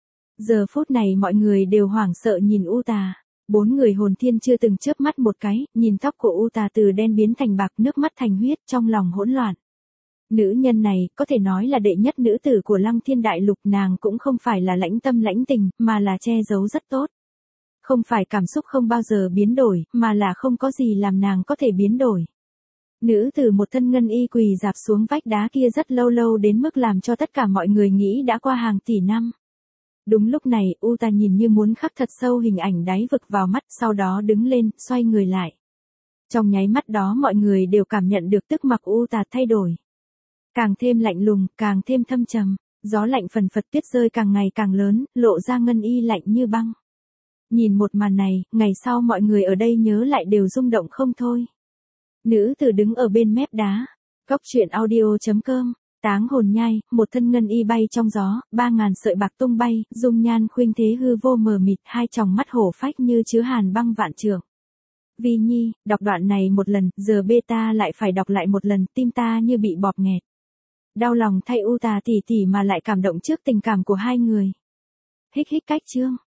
Giờ phút này mọi người đều hoảng sợ nhìn U Tà. Bốn người hồn thiên chưa từng chớp mắt một cái, nhìn tóc của U Tà từ đen biến thành bạc, nước mắt thành huyết, trong lòng hỗn loạn. Nữ nhân này, có thể nói là đệ nhất nữ tử của Lăng Thiên Đại Lục, nàng cũng không phải là lãnh tâm lãnh tình, mà là che giấu rất tốt. Không phải cảm xúc không bao giờ biến đổi, mà là không có gì làm nàng có thể biến đổi. Nữ tử một thân ngân y quỳ dạp xuống vách đá kia rất lâu lâu đến mức làm cho tất cả mọi người nghĩ đã qua hàng tỷ năm. Đúng lúc này, Uta nhìn như muốn khắc thật sâu hình ảnh đáy vực vào mắt, sau đó đứng lên, xoay người lại. Trong nháy mắt đó mọi người đều cảm nhận được tức mặc Uta thay đổi. Càng thêm lạnh lùng, càng thêm thâm trầm, gió lạnh phần phật, tuyết rơi càng ngày càng lớn, lộ ra ngân y lạnh như băng. Nhìn một màn này, ngày sau mọi người ở đây nhớ lại đều rung động không thôi. Nữ tử đứng ở bên mép đá. Cốc truyện audio chấm com. Táng hồn nhai, một thân ngân y bay trong gió, ba ngàn sợi bạc tung bay, dung nhan khuynh thế hư vô mờ mịt, hai tròng mắt hổ phách như chứa hàn băng vạn trượng. Vi Nhi, đọc đoạn này một lần, giờ beta lại phải đọc lại một lần, tim ta như bị bóp nghẹt. Đau lòng thay Uta tỷ tỷ mà lại cảm động trước tình cảm của hai người. Hích hích cách chương.